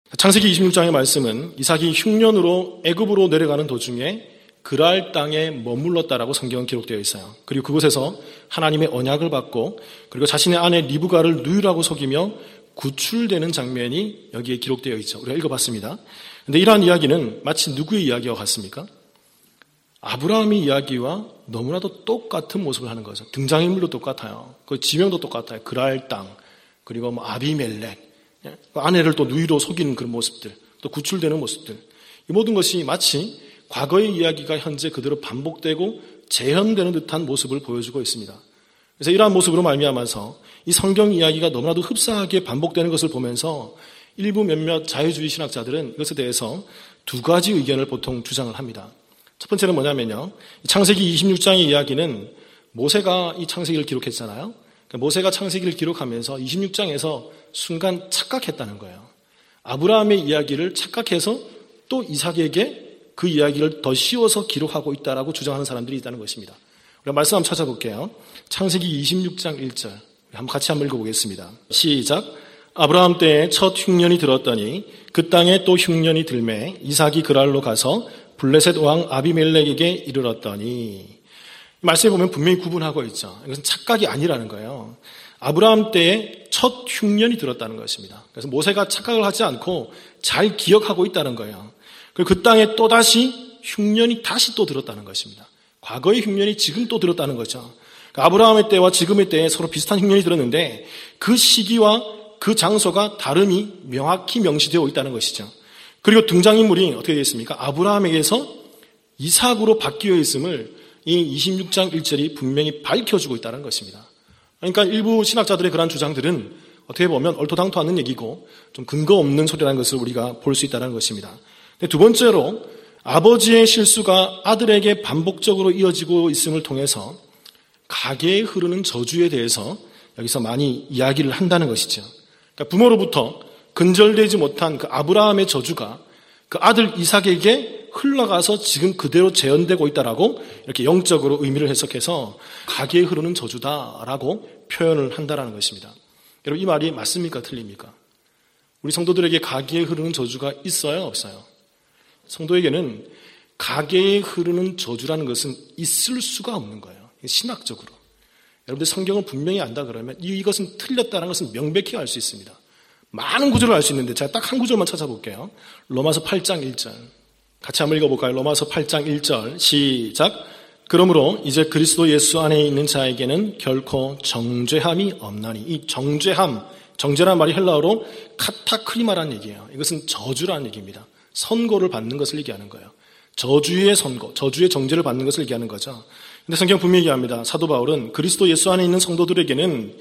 창세기 26장의 말씀은 이삭이 흉년으로 애굽으로 내려가는 도중에 그랄 땅에 머물렀다라고 성경은 기록되어 있어요. 그리고 그곳에서 하나님의 언약을 받고 그리고 자신의 아내 리브가를 누이라고 속이며 구출되는 장면이 여기에 기록되어 있죠. 우리가 읽어봤습니다. 그런데 이러한 이야기는 마치 누구의 이야기와 같습니까? 아브라함의 이야기와 너무나도 똑같은 모습을 하는 거죠. 등장인물도 똑같아요. 그 지명도 똑같아요. 그랄 땅, 그리고 아비멜렉, 아내를 또 누이로 속이는 그런 모습들, 또 구출되는 모습들, 이 모든 것이 마치 과거의 이야기가 현재 그대로 반복되고 재현되는 듯한 모습을 보여주고 있습니다. 그래서 이러한 모습으로 말미암아서 이 성경 이야기가 너무나도 흡사하게 반복되는 것을 보면서 일부 몇몇 자유주의 신학자들은 이것에 대해서 두 가지 의견을 보통 주장을 합니다. 첫 번째는 뭐냐면요, 창세기 26장의 이야기는 모세가 이 창세기를 기록했잖아요. 모세가 창세기를 기록하면서 26장에서 순간 착각했다는 거예요. 아브라함의 이야기를 착각해서 또 이삭에게 그 이야기를 더 씌워서 기록하고 있다라고 주장하는 사람들이 있다는 것입니다. 우리가 말씀 한번 찾아볼게요. 창세기 26장 1절 같이 한번 읽어보겠습니다. 시작. 아브라함 때에 첫 흉년이 들었더니 그 땅에 또 흉년이 들매 이삭이 그랄로 가서 블레셋 왕 아비멜렉에게 이르렀더니, 말씀에 보면 분명히 구분하고 있죠. 이것은 착각이 아니라는 거예요. 아브라함 때에 첫 흉년이 들었다는 것입니다. 그래서 모세가 착각을 하지 않고 잘 기억하고 있다는 거예요. 그리고 그 땅에 또다시 흉년이 다시 또 들었다는 것입니다. 과거의 흉년이 지금 또 들었다는 거죠. 아브라함의 때와 지금의 때에 서로 비슷한 흉년이 들었는데 그 시기와 그 장소가 다름이 명확히 명시되어 있다는 것이죠. 그리고 등장인물이 어떻게 되겠습니까? 아브라함에게서 이삭으로 바뀌어 있음을 이 26장 1절이 분명히 밝혀주고 있다는 것입니다. 그러니까 일부 신학자들의 그런 주장들은 어떻게 보면 얼토당토 않는 얘기고 좀 근거 없는 소리라는 것을 우리가 볼 수 있다는 것입니다. 두 번째로 아버지의 실수가 아들에게 반복적으로 이어지고 있음을 통해서 가계에 흐르는 저주에 대해서 여기서 많이 이야기를 한다는 것이죠. 그러니까 부모로부터 근절되지 못한 그 아브라함의 저주가 그 아들 이삭에게 흘러가서 지금 그대로 재현되고 있다라고 이렇게 영적으로 의미를 해석해서 가계에 흐르는 저주다라고 표현을 한다라는 것입니다. 여러분, 이 말이 맞습니까? 틀립니까? 우리 성도들에게 가계에 흐르는 저주가 있어요? 없어요? 성도에게는 가계에 흐르는 저주라는 것은 있을 수가 없는 거예요. 신학적으로. 여러분들 성경을 분명히 안다 그러면 이것은 틀렸다는 것은 명백히 알 수 있습니다. 많은 구절을 알 수 있는데 제가 딱 한 구절만 찾아볼게요. 로마서 8장 1절. 같이 한번 읽어볼까요? 로마서 8장 1절 시작. 그러므로 이제 그리스도 예수 안에 있는 자에게는 결코 정죄함이 없나니. 이 정죄함, 정죄란 말이 헬라어로 카타크리마라는 얘기예요. 이것은 저주라는 얘기입니다. 선고를 받는 것을 얘기하는 거예요. 저주의 선고, 저주의 정죄를 받는 것을 얘기하는 거죠. 근데 성경 분명히 얘기합니다. 사도 바울은 그리스도 예수 안에 있는 성도들에게는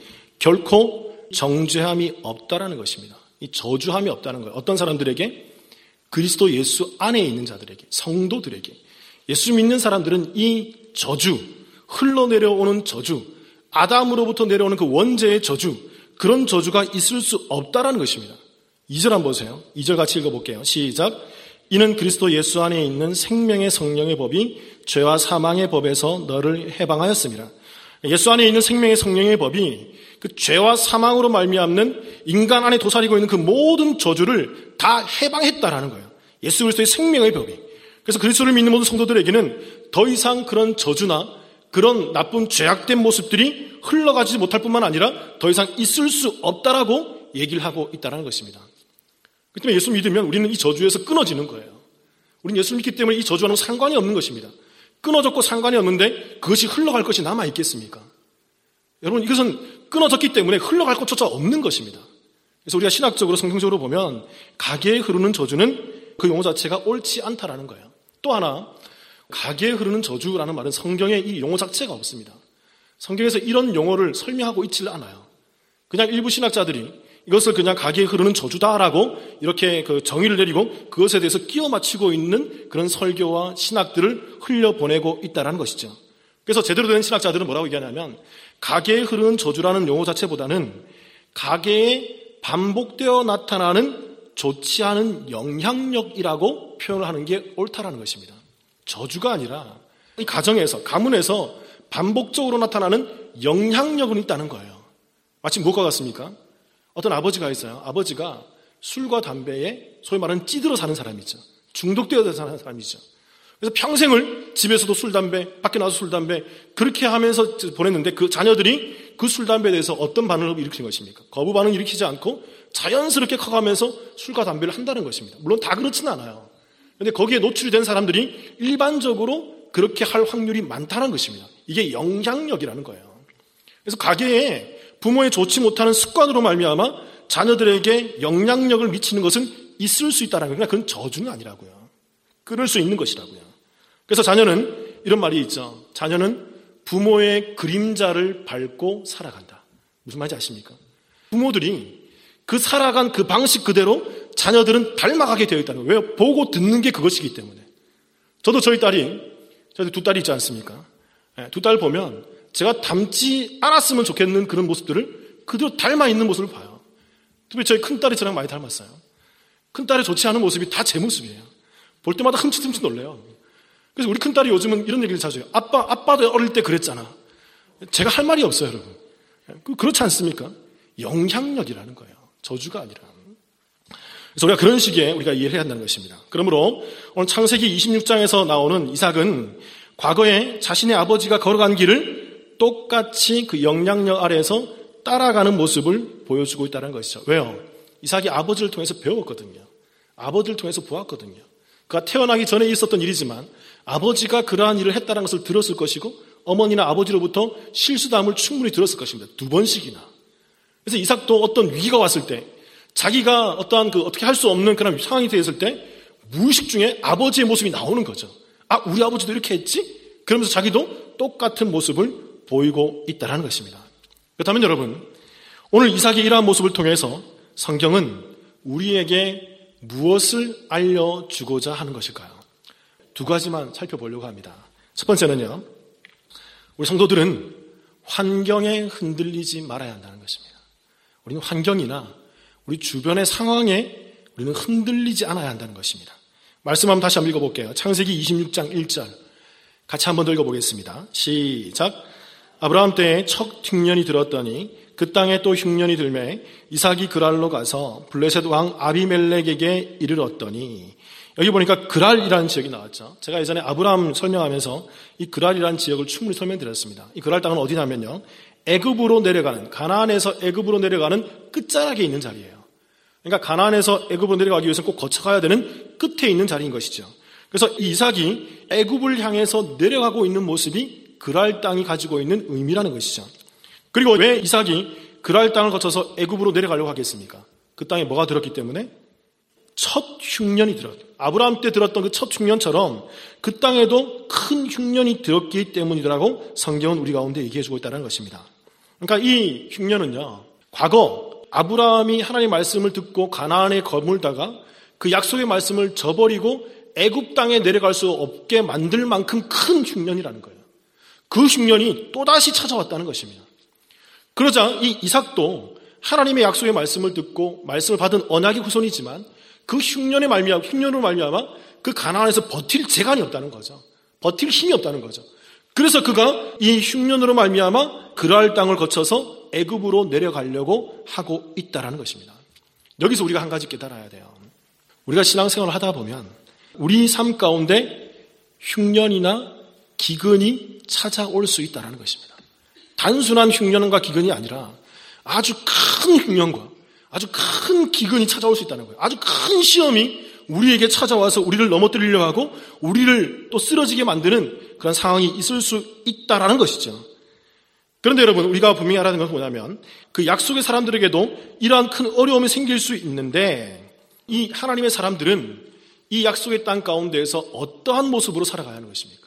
결코 정죄함이 없다라는 것입니다. 이 저주함이 없다는 거예요. 어떤 사람들에게? 그리스도 예수 안에 있는 자들에게, 성도들에게. 예수 믿는 사람들은 이 저주, 흘러내려오는 저주, 아담으로부터 내려오는 그 원죄의 저주, 그런 저주가 있을 수 없다라는 것입니다. 2절 한번 보세요. 2절 같이 읽어볼게요. 시작. 이는 그리스도 예수 안에 있는 생명의 성령의 법이 죄와 사망의 법에서 너를 해방하였습니다. 예수 안에 있는 생명의 성령의 법이 그 죄와 사망으로 말미암는 인간 안에 도사리고 있는 그 모든 저주를 다 해방했다라는 거예요. 예수 그리스도의 생명의 법이. 그래서 그리스도를 믿는 모든 성도들에게는 더 이상 그런 저주나 그런 나쁜 죄악된 모습들이 흘러가지 못할 뿐만 아니라 더 이상 있을 수 없다라고 얘기를 하고 있다는 것입니다. 그렇기 때문에 예수 믿으면 우리는 이 저주에서 끊어지는 거예요. 우리는 예수 믿기 때문에 이 저주와는 상관이 없는 것입니다. 끊어졌고 상관이 없는데 그것이 흘러갈 것이 남아있겠습니까? 여러분, 이것은 끊어졌기 때문에 흘러갈 것조차 없는 것입니다. 그래서 우리가 신학적으로 성경적으로 보면 가계에 흐르는 저주는 그 용어 자체가 옳지 않다라는 거예요. 또 하나, 가계에 흐르는 저주라는 말은 성경에 이 용어 자체가 없습니다. 성경에서 이런 용어를 설명하고 있지를 않아요. 그냥 일부 신학자들이 이것을 그냥 가계에 흐르는 저주다라고 이렇게 그 정의를 내리고 그것에 대해서 끼워 맞추고 있는 그런 설교와 신학들을 흘려보내고 있다는 것이죠. 그래서 제대로 된 신학자들은 뭐라고 얘기하냐면 가계에 흐르는 저주라는 용어 자체보다는 가계에 반복되어 나타나는 좋지 않은 영향력이라고 표현을 하는 게 옳다라는 것입니다. 저주가 아니라 이 가정에서, 가문에서 반복적으로 나타나는 영향력은 있다는 거예요. 마치 무엇과 같습니까? 어떤 아버지가 있어요. 아버지가 술과 담배에 소위 말하는 찌들어 사는 사람이죠. 중독되어 사는 사람이죠. 그래서 평생을 집에서도 술, 담배, 밖에 나가서 술, 담배 그렇게 하면서 보냈는데 그 자녀들이 그 술, 담배에 대해서 어떤 반응을 일으키는 것입니까? 거부 반응을 일으키지 않고 자연스럽게 커가면서 술과 담배를 한다는 것입니다. 물론 다 그렇지는 않아요. 그런데 거기에 노출이 된 사람들이 일반적으로 그렇게 할 확률이 많다는 것입니다. 이게 영향력이라는 거예요. 그래서 가게에 부모의 좋지 못하는 습관으로 말미암아 자녀들에게 영향력을 미치는 것은 있을 수 있다는 거예요. 그건 저주는 아니라고요. 끊을 수 있는 것이라고요. 그래서 자녀는 이런 말이 있죠. 자녀는 부모의 그림자를 밟고 살아간다. 무슨 말인지 아십니까? 부모들이 그 살아간 그 방식 그대로 자녀들은 닮아가게 되어 있다는 거예요. 왜? 보고 듣는 게 그것이기 때문에. 저도 저희 두 딸이 있지 않습니까? 두 딸 보면 제가 닮지 않았으면 좋겠는 그런 모습들을 그대로 닮아 있는 모습을 봐요. 특히 저희 큰딸이 저랑 많이 닮았어요. 큰딸이 좋지 않은 모습이 다 제 모습이에요. 볼 때마다 흠칫흠칫 놀래요. 그래서 우리 큰딸이 요즘은 이런 얘기를 자주 해요. 아빠도 어릴 때 그랬잖아. 제가 할 말이 없어요, 여러분. 그렇지 않습니까? 영향력이라는 거예요. 저주가 아니라. 그래서 우리가 그런 식의 우리가 이해를 해야 한다는 것입니다. 그러므로 오늘 창세기 26장에서 나오는 이삭은 과거에 자신의 아버지가 걸어간 길을 똑같이 그 영향력 아래에서 따라가는 모습을 보여주고 있다는 것이죠. 왜요? 이삭이 아버지를 통해서 배웠거든요. 아버지를 통해서 보았거든요. 그가 태어나기 전에 있었던 일이지만 아버지가 그러한 일을 했다는 것을 들었을 것이고 어머니나 아버지로부터 실수담을 충분히 들었을 것입니다. 2번씩이나. 그래서 이삭도 어떤 위기가 왔을 때 자기가 어떠한 어떻게 할 수 없는 그런 상황이 되었을 때 무의식 중에 아버지의 모습이 나오는 거죠. 아, 우리 아버지도 이렇게 했지? 그러면서 자기도 똑같은 모습을 보이고 있다는 것입니다. 그렇다면 여러분, 오늘 이삭의 이러한 모습을 통해서 성경은 우리에게 무엇을 알려주고자 하는 것일까요? 2가지만 살펴보려고 합니다. 첫 번째는요, 우리 성도들은 환경에 흔들리지 말아야 한다는 것입니다. 우리는 환경이나 우리 주변의 상황에 우리는 흔들리지 않아야 한다는 것입니다. 말씀 한번 다시 한번 읽어볼게요. 창세기 26장 1절 같이 한번 더 읽어보겠습니다. 시작. 아브라함 때에 첫 흉년이 들었더니 그 땅에 또 흉년이 들매 이삭이 그랄로 가서 블레셋 왕 아비멜렉에게 이르렀더니, 여기 보니까 그랄이라는 지역이 나왔죠. 제가 예전에 아브라함 설명하면서 이 그랄이라는 지역을 충분히 설명드렸습니다. 이 그랄 땅은 어디냐면요, 애굽으로 내려가는, 가나안에서 애굽으로 내려가는 끝자락에 있는 자리예요. 그러니까 가나안에서 애굽으로 내려가기 위해서는 꼭 거쳐가야 되는 끝에 있는 자리인 것이죠. 그래서 이 이삭이 애굽을 향해서 내려가고 있는 모습이 그랄 땅이 가지고 있는 의미라는 것이죠. 그리고 왜 이삭이 그랄 땅을 거쳐서 애굽으로 내려가려고 하겠습니까? 그 땅에 뭐가 들었기 때문에? 첫 흉년이 들었어요. 아브라함 때 들었던 그 첫 흉년처럼 그 땅에도 큰 흉년이 들었기 때문이라고 성경은 우리 가운데 얘기해주고 있다는 것입니다. 그러니까 이 흉년은요, 과거 아브라함이 하나님의 말씀을 듣고 가나안에 거물다가 그 약속의 말씀을 저버리고 애굽 땅에 내려갈 수 없게 만들 만큼 큰 흉년이라는 거예요. 그 흉년이 또다시 찾아왔다는 것입니다. 그러자 이 이삭도 하나님의 약속의 말씀을 듣고 말씀을 받은 언약의 후손이지만 그 흉년으로 말미암아 그 가나안에서 버틸 재간이 없다는 거죠. 버틸 힘이 없다는 거죠. 그래서 그가 이 흉년으로 말미암아 그랄 땅을 거쳐서 애굽으로 내려가려고 하고 있다는 것입니다. 여기서 우리가 한 가지 깨달아야 돼요. 우리가 신앙생활을 하다 보면 우리 삶 가운데 흉년이나 기근이 찾아올 수 있다는 것입니다. 단순한 흉년과 기근이 아니라 아주 큰 흉년과 아주 큰 기근이 찾아올 수 있다는 거예요. 아주 큰 시험이 우리에게 찾아와서 우리를 넘어뜨리려고 하고 우리를 또 쓰러지게 만드는 그런 상황이 있을 수 있다는 것이죠. 그런데 여러분, 우리가 분명히 알아야 하는 것은 뭐냐면 그 약속의 사람들에게도 이러한 큰 어려움이 생길 수 있는데 이 하나님의 사람들은 이 약속의 땅 가운데에서 어떠한 모습으로 살아가야 하는 것입니까?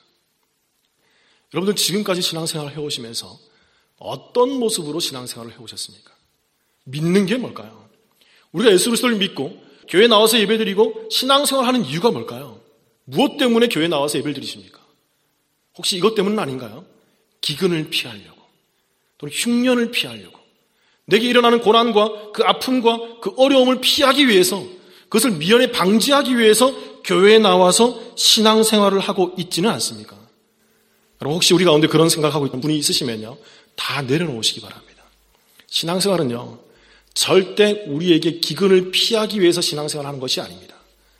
여러분들 지금까지 신앙생활을 해오시면서 어떤 모습으로 신앙생활을 해오셨습니까? 믿는 게 뭘까요? 우리가 예수 그리스도를 믿고 교회 나와서 예배드리고 신앙생활을 하는 이유가 뭘까요? 무엇 때문에 교회 나와서 예배를 드리십니까? 혹시 이것 때문은 아닌가요? 기근을 피하려고, 또는 흉년을 피하려고, 내게 일어나는 고난과 그 아픔과 그 어려움을 피하기 위해서, 그것을 미연에 방지하기 위해서 교회에 나와서 신앙생활을 하고 있지는 않습니까? 여러분, 혹시 우리 가운데 그런 생각하고 있는 분이 있으시면요, 다 내려놓으시기 바랍니다. 신앙생활은요, 절대 우리에게 기근을 피하기 위해서 신앙생활을 하는 것이 아닙니다.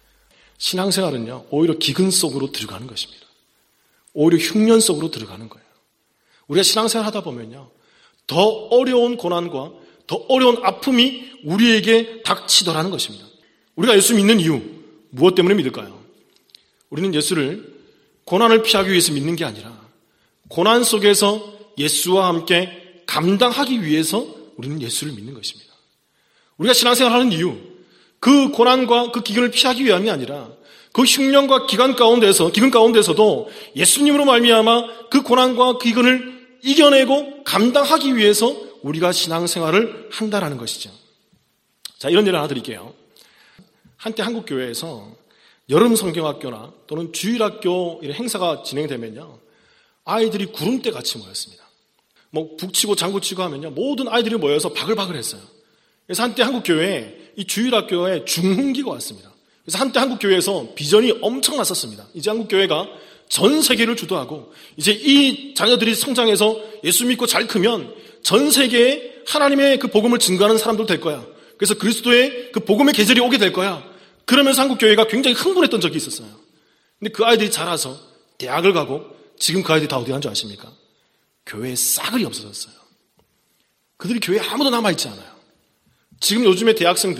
신앙생활은요, 오히려 기근 속으로 들어가는 것입니다. 오히려 흉년 속으로 들어가는 거예요. 우리가 신앙생활 하다 보면요, 더 어려운 고난과 더 어려운 아픔이 우리에게 닥치더라는 것입니다. 우리가 예수 믿는 이유, 무엇 때문에 믿을까요? 우리는 예수를 고난을 피하기 위해서 믿는 게 아니라 고난 속에서 예수와 함께 감당하기 위해서 우리는 예수를 믿는 것입니다. 우리가 신앙생활을 하는 이유, 그 고난과 그 기근을 피하기 위함이 아니라 그 흉년과 기근 가운데서도 예수님으로 말미암아 그 고난과 그 기근을 이겨내고 감당하기 위해서 우리가 신앙생활을 한다라는 것이죠. 자, 이런 예를 하나 드릴게요. 한때 한국교회에서 여름 성경학교나 또는 주일학교 이런 행사가 진행되면요, 아이들이 구름대 같이 모였습니다. 뭐 북치고 장구치고 하면요, 모든 아이들이 모여서 바글바글 했어요. 그래서 한때 한국교회에 이 주일학교에 중흥기가 왔습니다. 그래서 한때 한국교회에서 비전이 엄청 났었습니다. 이제 한국교회가 전 세계를 주도하고 이제 이 자녀들이 성장해서 예수 믿고 잘 크면 전 세계에 하나님의 그 복음을 증거하는 사람들 될 거야. 그래서 그리스도의 그 복음의 계절이 오게 될 거야. 그러면서 한국교회가 굉장히 흥분했던 적이 있었어요. 근데 그 아이들이 자라서 대학을 가고 지금 그 아이들이 다 어디 간 줄 아십니까? 교회에 싸그리 없어졌어요. 그들이 교회에 아무도 남아있지 않아요. 지금 요즘의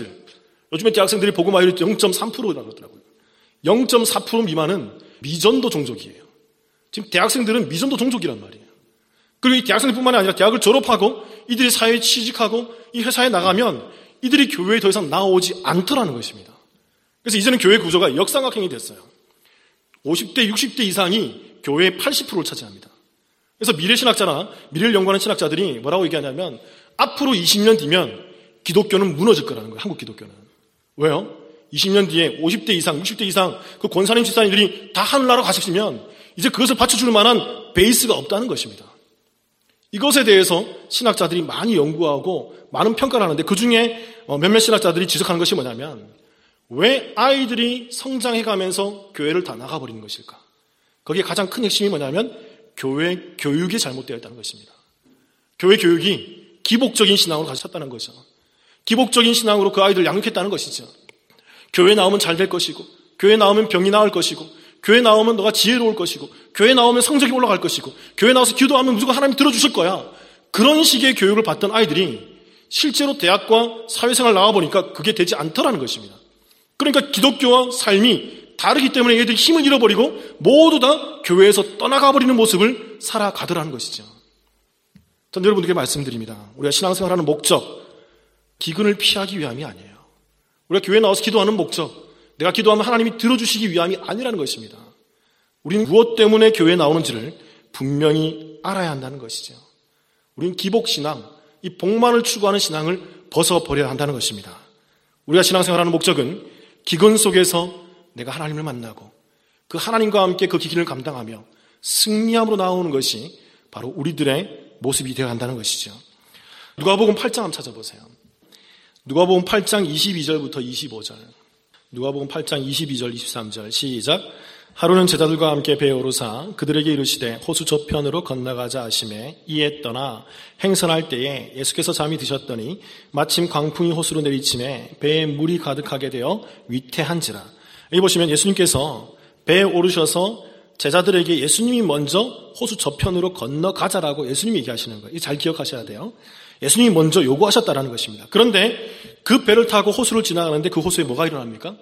대학생들이 복음 아이를 0.3%라고 그러더라고요. 0.4% 미만은 미전도 종족이에요. 지금 대학생들은 미전도 종족이란 말이에요. 그리고 이 대학생들뿐만 아니라 대학을 졸업하고 이들이 사회에 취직하고 이 회사에 나가면 이들이 교회에 더 이상 나오지 않더라는 것입니다. 그래서 이제는 교회 구조가 역삼각형이 됐어요. 50대, 60대 이상이 교회의 80%를 차지합니다. 그래서 미래신학자나 미래를 연구하는 신학자들이 뭐라고 얘기하냐면 앞으로 20년 뒤면 기독교는 무너질 거라는 거예요. 한국 기독교는. 왜요? 20년 뒤에 50대 이상, 60대 이상 그 권사님, 집사님들이 다 하늘나라로 가셨으면 이제 그것을 받쳐줄 만한 베이스가 없다는 것입니다. 이것에 대해서 신학자들이 많이 연구하고 많은 평가를 하는데 그중에 몇몇 신학자들이 지적하는 것이 뭐냐면 왜 아이들이 성장해가면서 교회를 다 나가버리는 것일까? 거기에 가장 큰 핵심이 뭐냐면 교회 교육이 잘못되어 있다는 것입니다. 교회 교육이 기복적인 신앙으로 가르쳤다는 거죠. 기복적인 신앙으로 그 아이들 양육했다는 것이죠. 교회 나오면 잘 될 것이고, 교회 나오면 병이 나을 것이고, 교회 나오면 너가 지혜로울 것이고, 교회 나오면 성적이 올라갈 것이고, 교회 나와서 기도하면 무조건 하나님 들어주실 거야. 그런 식의 교육을 받던 아이들이 실제로 대학과 사회생활 나와보니까 그게 되지 않더라는 것입니다. 그러니까 기독교와 삶이 다르기 때문에 얘들이 힘을 잃어버리고 모두 다 교회에서 떠나가버리는 모습을 살아가더라는 것이죠. 전 여러분들께 말씀드립니다. 우리가 신앙생활하는 목적, 기근을 피하기 위함이 아니에요. 우리가 교회에 나와서 기도하는 목적, 내가 기도하면 하나님이 들어주시기 위함이 아니라는 것입니다. 우리는 무엇 때문에 교회에 나오는지를 분명히 알아야 한다는 것이죠. 우리는 기복신앙, 이 복만을 추구하는 신앙을 벗어버려야 한다는 것입니다. 우리가 신앙생활하는 목적은 기근 속에서 내가 하나님을 만나고 그 하나님과 함께 그 기근을 감당하며 승리함으로 나오는 것이 바로 우리들의 모습이 되어야 한다는 것이죠. 누가복음 8장 한번 찾아보세요. 누가복음 8장 22절부터 25절. 누가복음 8장 22절 23절 시작. 하루는 제자들과 함께 배에 오르사 그들에게 이르시되 호수 저편으로 건너가자 하시매 이에 떠나 행선할 때에 예수께서 잠이 드셨더니 마침 광풍이 호수로 내리침에 배에 물이 가득하게 되어 위태한지라. 여기 보시면 예수님께서 배에 오르셔서 제자들에게 예수님이 먼저 호수 저편으로 건너가자라고 예수님이 얘기하시는 거예요. 이거 잘 기억하셔야 돼요. 예수님이 먼저 요구하셨다라는 것입니다. 그런데 그 배를 타고 호수를 지나가는데 그 호수에 뭐가 일어납니까?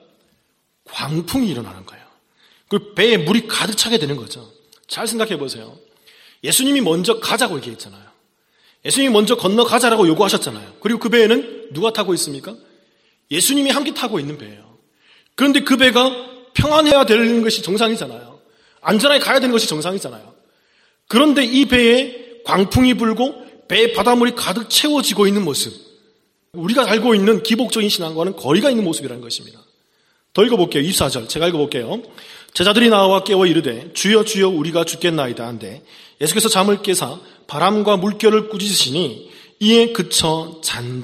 광풍이 일어나는 거예요. 그 배에 물이 가득 차게 되는 거죠. 잘 생각해 보세요. 예수님이 먼저 가자고 얘기했잖아요. 예수님이 먼저 건너가자라고 요구하셨잖아요. 그리고 그 배에는 누가 타고 있습니까? 예수님이 함께 타고 있는 배예요. 그런데 그 배가 평안해야 되는 것이 정상이잖아요. 안전하게 가야 되는 것이 정상이잖아요. 그런데 이 배에 광풍이 불고 배에 바닷물이 가득 채워지고 있는 모습, 우리가 알고 있는 기복적인 신앙과는 거리가 있는 모습이라는 것입니다. 더 읽어볼게요. 24절 제가 읽어볼게요. 제자들이 나와 깨워 이르되 주여 주여 우리가 죽겠나이다 한데 예수께서 잠을 깨사 바람과 물결을 꾸짖으시니 이에 그쳐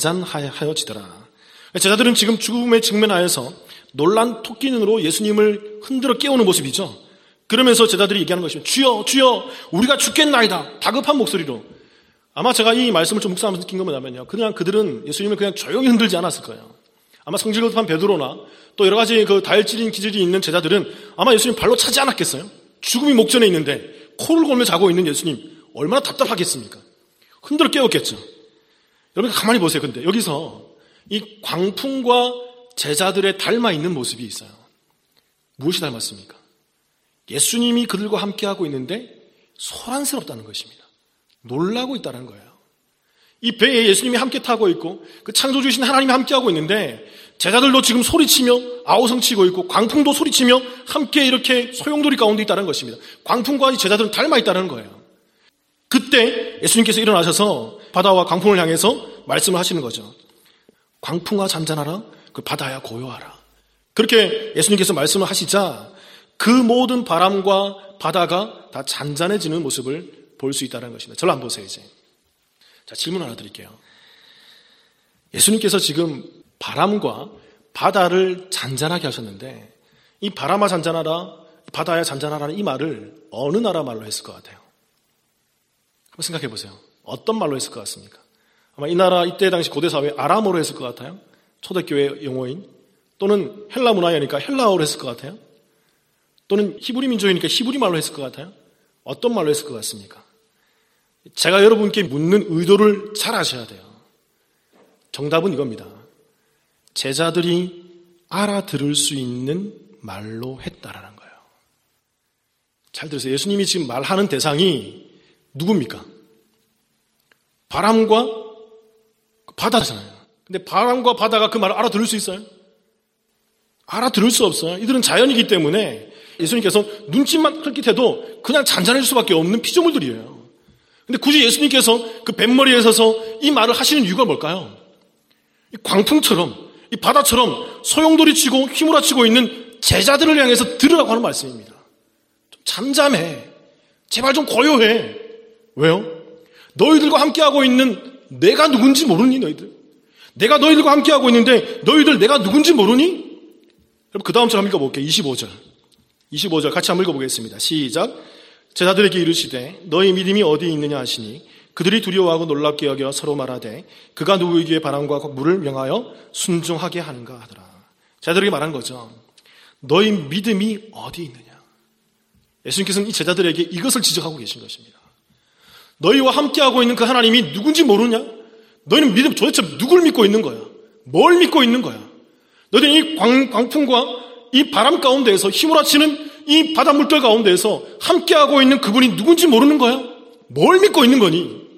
잔잔하여지더라. 제자들은 지금 죽음에 직면하여서 놀란 토끼 눈으로 예수님을 흔들어 깨우는 모습이죠. 그러면서 제자들이 얘기하는 것입니다. 주여 주여 우리가 죽겠나이다. 다급한 목소리로. 아마 제가 이 말씀을 좀 묵상하면서 느낀 건 뭐냐면요. 그냥 그들은 예수님을 그냥 조용히 흔들지 않았을 거예요. 아마 성질 급한 베드로나 또 여러 가지 그 다혈질인 기질이 있는 제자들은 아마 예수님 발로 차지 않았겠어요? 죽음이 목전에 있는데 코를 골며 자고 있는 예수님 얼마나 답답하겠습니까? 흔들어 깨웠겠죠. 여러분 가만히 보세요. 근데 여기서 이 광풍과 제자들의 닮아 있는 모습이 있어요. 무엇이 닮았습니까? 예수님이 그들과 함께하고 있는데 소란스럽다는 것입니다. 놀라고 있다는 거예요. 이 배에 예수님이 함께 타고 있고 그 창조주이신 하나님이 함께하고 있는데 제자들도 지금 소리치며 아우성치고 있고 광풍도 소리치며 함께 이렇게 소용돌이 가운데 있다는 것입니다. 광풍과 이 제자들은 닮아 있다는 거예요. 그때 예수님께서 일어나셔서 바다와 광풍을 향해서 말씀을 하시는 거죠. 광풍아 잠잠하라, 그 바다야 고요하라. 그렇게 예수님께서 말씀을 하시자 그 모든 바람과 바다가 다 잔잔해지는 모습을 볼 수 있다는 것입니다. 저를 한번 보세요 이제. 자, 질문 하나 드릴게요. 예수님께서 지금 바람과 바다를 잔잔하게 하셨는데 이 바람아 잔잔하라, 바다야 잔잔하라는 이 말을 어느 나라 말로 했을 것 같아요? 한번 생각해 보세요. 어떤 말로 했을 것 같습니까? 아마 이 나라 이때 당시 고대 사회 아람어로 했을 것 같아요. 초대교회 용어인. 또는 헬라 문화이니까 헬라어로 했을 것 같아요. 또는 히브리 민족이니까 히브리 말로 했을 것 같아요. 어떤 말로 했을 것 같습니까? 제가 여러분께 묻는 의도를 잘 아셔야 돼요. 정답은 이겁니다. 제자들이 알아들을 수 있는 말로 했다라는 거예요. 잘 들으세요. 예수님이 지금 말하는 대상이 누굽니까? 바람과 바다잖아요. 근데 바람과 바다가 그 말을 알아들을 수 있어요? 알아들을 수 없어요. 이들은 자연이기 때문에 예수님께서 눈짓만 흘끗해도 그냥 잔잔할 수밖에 없는 피조물들이에요. 근데 굳이 예수님께서 그 뱃머리에 서서 이 말을 하시는 이유가 뭘까요? 이 광풍처럼, 이 바다처럼 소용돌이 치고 휘몰아치고 있는 제자들을 향해서 들으라고 하는 말씀입니다. 좀 잠잠해. 제발 좀 고요해. 왜요? 너희들과 함께하고 있는 내가 누군지 모르니 너희들? 내가 너희들과 함께하고 있는데 너희들 내가 누군지 모르니? 여러분 그 다음 절 한번 읽어볼게요. 25절 같이 한번 읽어보겠습니다. 시작. 제자들에게 이르시되 너희 믿음이 어디 있느냐 하시니 그들이 두려워하고 놀랍게 여겨 서로 말하되 그가 누구이기에 바람과 물을 명하여 순종하게 하는가 하더라. 제자들에게 말한 거죠. 너희 믿음이 어디 있느냐. 예수님께서는 이 제자들에게 이것을 지적하고 계신 것입니다. 너희와 함께하고 있는 그 하나님이 누군지 모르냐? 너희는 믿음 도대체 누굴 믿고 있는 거야? 뭘 믿고 있는 거야? 너희는 이 광풍과 이 바람 가운데에서 휘몰아치는 이 바닷물들 가운데에서 함께하고 있는 그분이 누군지 모르는 거야? 뭘 믿고 있는 거니?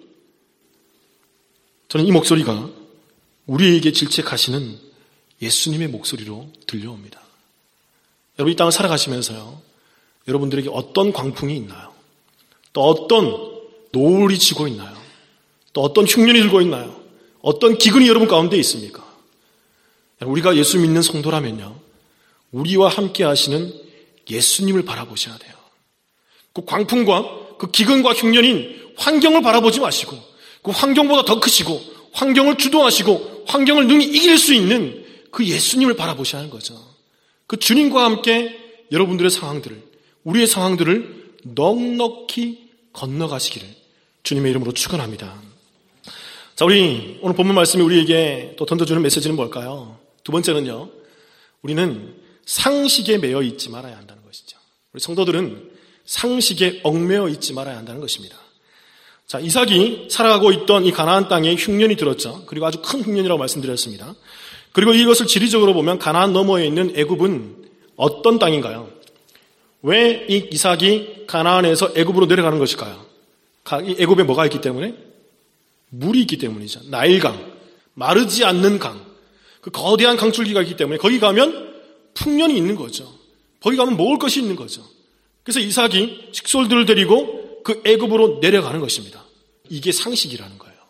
저는 이 목소리가 우리에게 질책하시는 예수님의 목소리로 들려옵니다. 여러분 이 땅을 살아가시면서요. 여러분들에게 어떤 광풍이 있나요? 또 어떤 노을이 지고 있나요? 또 어떤 흉년이 들고 있나요? 어떤 기근이 여러분 가운데 있습니까? 우리가 예수 믿는 성도라면요. 우리와 함께 하시는 예수님을 바라보셔야 돼요. 그 광풍과 그 기근과 흉년인 환경을 바라보지 마시고 그 환경보다 더 크시고 환경을 주도하시고 환경을 능히 이길 수 있는 그 예수님을 바라보셔야 하는 거죠. 그 주님과 함께 여러분들의 상황들을 우리의 상황들을 넉넉히 건너가시기를 주님의 이름으로 축원합니다. 자, 우리 오늘 본문 말씀이 우리에게 또 던져주는 메시지는 뭘까요? 두 번째는요. 우리는 상식에 매여 있지 말아야 한다는 것이죠. 우리 성도들은 상식에 얽매여 있지 말아야 한다는 것입니다. 자, 이삭이 살아가고 있던 이 가나안 땅에 흉년이 들었죠. 그리고 아주 큰 흉년이라고 말씀드렸습니다. 그리고 이것을 지리적으로 보면 가나안 너머에 있는 애굽은 어떤 땅인가요? 왜 이 이삭이 가나안에서 애굽으로 내려가는 것일까요? 이 애굽에 뭐가 있기 때문에? 물이 있기 때문이죠. 나일강, 마르지 않는 강, 그 거대한 강줄기가 있기 때문에 거기 가면 풍년이 있는 거죠. 거기 가면 먹을 것이 있는 거죠. 그래서 이삭이 식솔들을 데리고 그 애굽으로 내려가는 것입니다. 이게 상식이라는 거예요.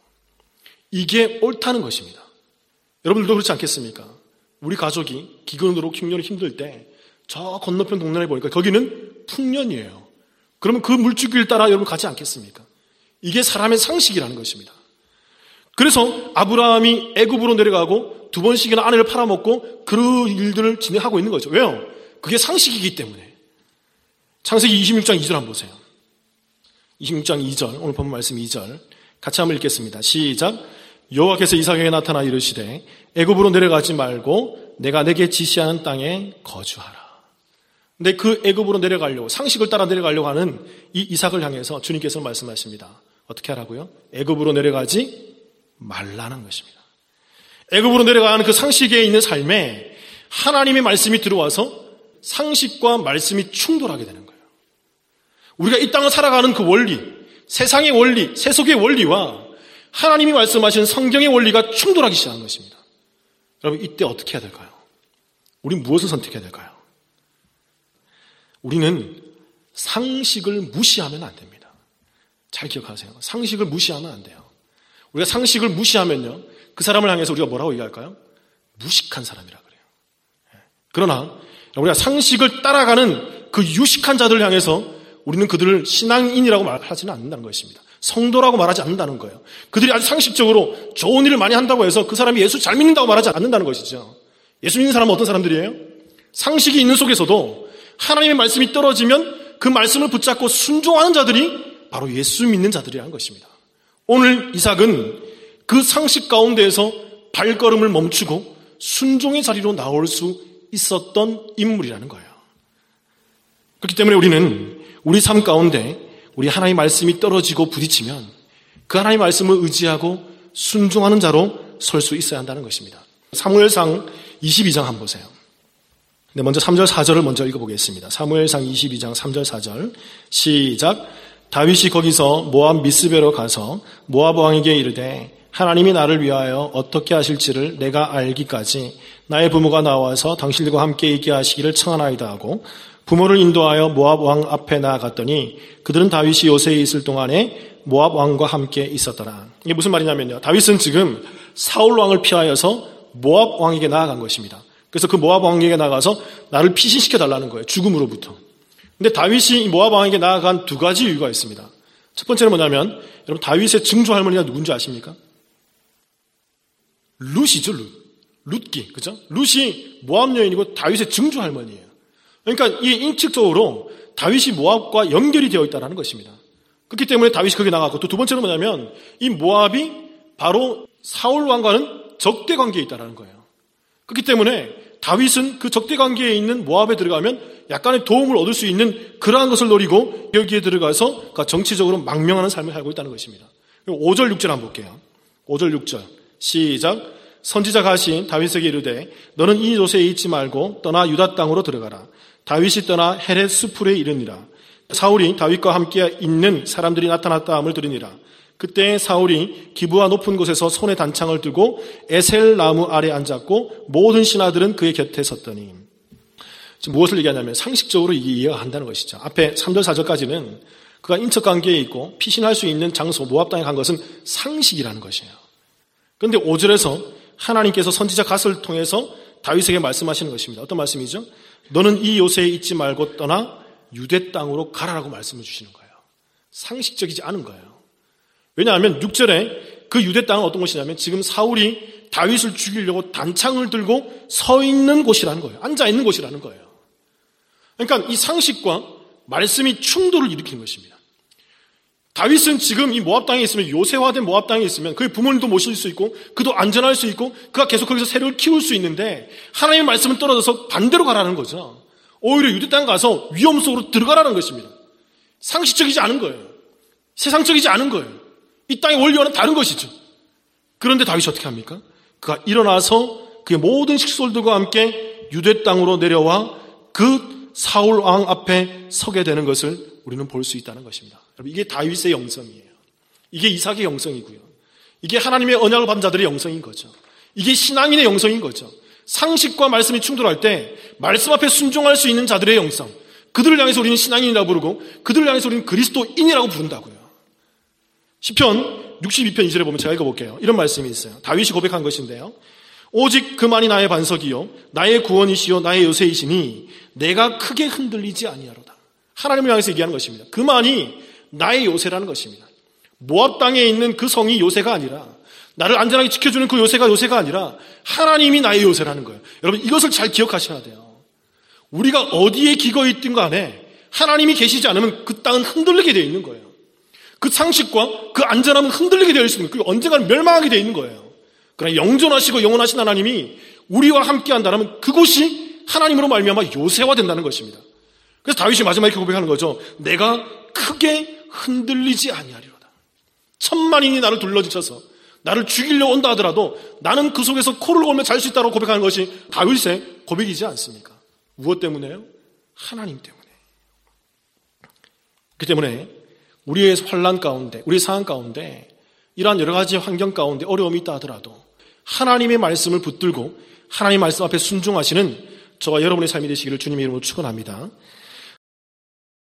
이게 옳다는 것입니다. 여러분들도 그렇지 않겠습니까? 우리 가족이 기근으로 흉년이 힘들 때 저 건너편 동네에 보니까 거기는 풍년이에요. 그러면 그 물줄기를 따라 여러분 가지 않겠습니까? 이게 사람의 상식이라는 것입니다. 그래서 아브라함이 애굽으로 내려가고 두 번씩이나 아내를 팔아먹고 그 일들을 진행하고 있는 거죠. 왜요? 그게 상식이기 때문에. 창세기 26장 2절 한번 보세요. 26장 2절, 오늘 본문 말씀 2절 같이 한번 읽겠습니다. 시작. 여호와께서 이삭에게 나타나 이르시되 애굽으로 내려가지 말고 내가 내게 지시하는 땅에 거주하라. 근데 그 애굽으로 내려가려고, 상식을 따라 내려가려고 하는 이 이삭을 향해서 주님께서 말씀하십니다. 어떻게 하라고요? 애굽으로 내려가지 말라는 것입니다. 애굽으로 내려가는 그 상식에 있는 삶에 하나님의 말씀이 들어와서 상식과 말씀이 충돌하게 되는 거예요. 우리가 이 땅을 살아가는 그 원리, 세상의 원리, 세속의 원리와 하나님이 말씀하신 성경의 원리가 충돌하기 시작한 것입니다. 여러분, 이때 어떻게 해야 될까요? 우리는 무엇을 선택해야 될까요? 우리는 상식을 무시하면 안 됩니다. 잘 기억하세요. 상식을 무시하면 안 돼요. 우리가 상식을 무시하면요, 그 사람을 향해서 우리가 뭐라고 얘기할까요? 무식한 사람이라 그래요. 그러나 우리가 상식을 따라가는 그 유식한 자들을 향해서 우리는 그들을 신앙인이라고 말하지는 않는다는 것입니다. 성도라고 말하지 않는다는 거예요. 그들이 아주 상식적으로 좋은 일을 많이 한다고 해서 그 사람이 예수 잘 믿는다고 말하지 않는다는 것이죠. 예수 믿는 사람은 어떤 사람들이에요? 상식이 있는 속에서도 하나님의 말씀이 떨어지면 그 말씀을 붙잡고 순종하는 자들이 바로 예수 믿는 자들이라는 것입니다. 오늘 이삭은 그 상식 가운데에서 발걸음을 멈추고 순종의 자리로 나올 수 있었던 인물이라는 거예요. 그렇기 때문에 우리는 우리 삶 가운데 우리 하나님의 말씀이 떨어지고 부딪히면 그 하나님의 말씀을 의지하고 순종하는 자로 설 수 있어야 한다는 것입니다. 사무엘상 22장 한번 보세요. 네, 먼저 3절 4절을 먼저 읽어보겠습니다. 사무엘상 22장 3절 4절 시작. 다윗이 거기서 모압 미스베로 가서 모압 왕에게 이르되 하나님이 나를 위하여 어떻게 하실지를 내가 알기까지 나의 부모가 나와서 당신들과 함께 있게 하시기를 청하나이다 하고 부모를 인도하여 모압 왕 앞에 나아갔더니 그들은 다윗이 요새에 있을 동안에 모압 왕과 함께 있었더라. 이게 무슨 말이냐면요, 다윗은 지금 사울 왕을 피하여서 모압 왕에게 나아간 것입니다. 그래서 그 모압 왕에게 나가서 나를 피신시켜 달라는 거예요, 죽음으로부터. 근데 다윗이 모압 왕에게 나아간 두 가지 이유가 있습니다. 첫 번째는 뭐냐면, 여러분 다윗의 증조 할머니가 누군지 아십니까? 룻이죠, 룻기, 그죠? 룻이 모압 여인이고 다윗의 증조 할머니예요. 그러니까 이 인측적으로 다윗이 모압과 연결이 되어 있다는 것입니다. 그렇기 때문에 다윗이 거기 나갔고, 또 두 번째는 뭐냐면 이 모압이 바로 사울 왕과는 적대 관계에 있다는 거예요. 그렇기 때문에 다윗은 그 적대 관계에 있는 모압에 들어가면 약간의 도움을 얻을 수 있는 그러한 것을 노리고 여기에 들어가서 정치적으로 망명하는 삶을 살고 있다는 것입니다. 5절 6절 한번 볼게요. 5절 6절 시작. 선지자가 하신 다윗에게 이르되 너는 이 요새에 있지 말고 떠나 유다 땅으로 들어가라. 다윗이 떠나 헤렛 수풀에 이르니라. 사울이 다윗과 함께 있는 사람들이 나타났다함을 들으니라. 그때 사울이 기브아 높은 곳에서 손에 단창을 들고 에셀 나무 아래 앉았고 모든 신하들은 그의 곁에 섰더니. 지금 무엇을 얘기하냐면 상식적으로 이해가 한다는 것이죠. 앞에 3절 4절까지는 그가 인척관계에 있고 피신할 수 있는 장소 모압 땅에 간 것은 상식이라는 것이에요. 그런데 5절에서 하나님께서 선지자 갓을 통해서 다윗에게 말씀하시는 것입니다. 어떤 말씀이죠? 너는 이 요새에 있지 말고 떠나 유대 땅으로 가라라고 말씀을 주시는 거예요. 상식적이지 않은 거예요. 왜냐하면 6절에 그 유대 땅은 어떤 곳이냐면 지금 사울이 다윗을 죽이려고 단창을 들고 서 있는 곳이라는 거예요. 앉아 있는 곳이라는 거예요. 그러니까 이 상식과 말씀이 충돌을 일으키는 것입니다. 다윗은 지금 이 모압 땅에 있으면, 요새화된 모압 땅에 있으면 그의 부모님도 모실 수 있고 그도 안전할 수 있고 그가 계속 거기서 세력을 키울 수 있는데 하나님의 말씀은 떨어져서 반대로 가라는 거죠. 오히려 유대 땅 가서 위험 속으로 들어가라는 것입니다. 상식적이지 않은 거예요. 세상적이지 않은 거예요. 이 땅의 원리와는 다른 것이죠. 그런데 다윗이 어떻게 합니까? 그가 일어나서 그의 모든 식솔들과 함께 유대 땅으로 내려와 그 사울 왕 앞에 서게 되는 것을 우리는 볼 수 있다는 것입니다. 여러분, 이게 다윗의 영성이에요. 이게 이삭의 영성이고요. 이게 하나님의 언약을 받은 자들의 영성인 거죠. 이게 신앙인의 영성인 거죠. 상식과 말씀이 충돌할 때 말씀 앞에 순종할 수 있는 자들의 영성, 그들을 향해서 우리는 신앙인이라고 부르고 그들을 향해서 우리는 그리스도인이라고 부른다고요. 시편 62편 2절에 보면 제가 읽어볼게요. 이런 말씀이 있어요. 다윗이 고백한 것인데요. 오직 그만이 나의 반석이요 나의 구원이시요 나의 요새이시니 내가 크게 흔들리지 아니하로다. 하나님을 향해서 얘기하는 것입니다. 그만이 나의 요새라는 것입니다. 모압 땅에 있는 그 성이 요새가 아니라, 나를 안전하게 지켜주는 그 요새가 아니라 하나님이 나의 요새라는 거예요. 여러분, 이것을 잘 기억하셔야 돼요. 우리가 어디에 기거해 있든 간에 하나님이 계시지 않으면 그 땅은 흔들리게 되어 있는 거예요. 그 상식과 그 안전함은 흔들리게 되어 있습니다. 그리고 언젠가는 멸망하게 되어 있는 거예요. 그러나 영존하시고 영원하신 하나님이 우리와 함께 한다면 그곳이 하나님으로 말미암아 요새화된다는 것입니다. 그래서 다윗이 마지막에 이렇게 고백하는 거죠. 내가 크게 흔들리지 아니하리로다. 천만인이 나를 둘러지쳐서 나를 죽이려 온다 하더라도 나는 그 속에서 코를 골며 잘 수 있다고 고백하는 것이 다윗의 고백이지 않습니까? 무엇 때문에요? 하나님 때문에. 그렇기 때문에 우리의 환난 가운데, 우리의 상황 가운데 이러한 여러 가지 환경 가운데 어려움이 있다 하더라도 하나님의 말씀을 붙들고 하나님의 말씀 앞에 순종하시는 저와 여러분의 삶이 되시기를 주님의 이름으로 축원합니다.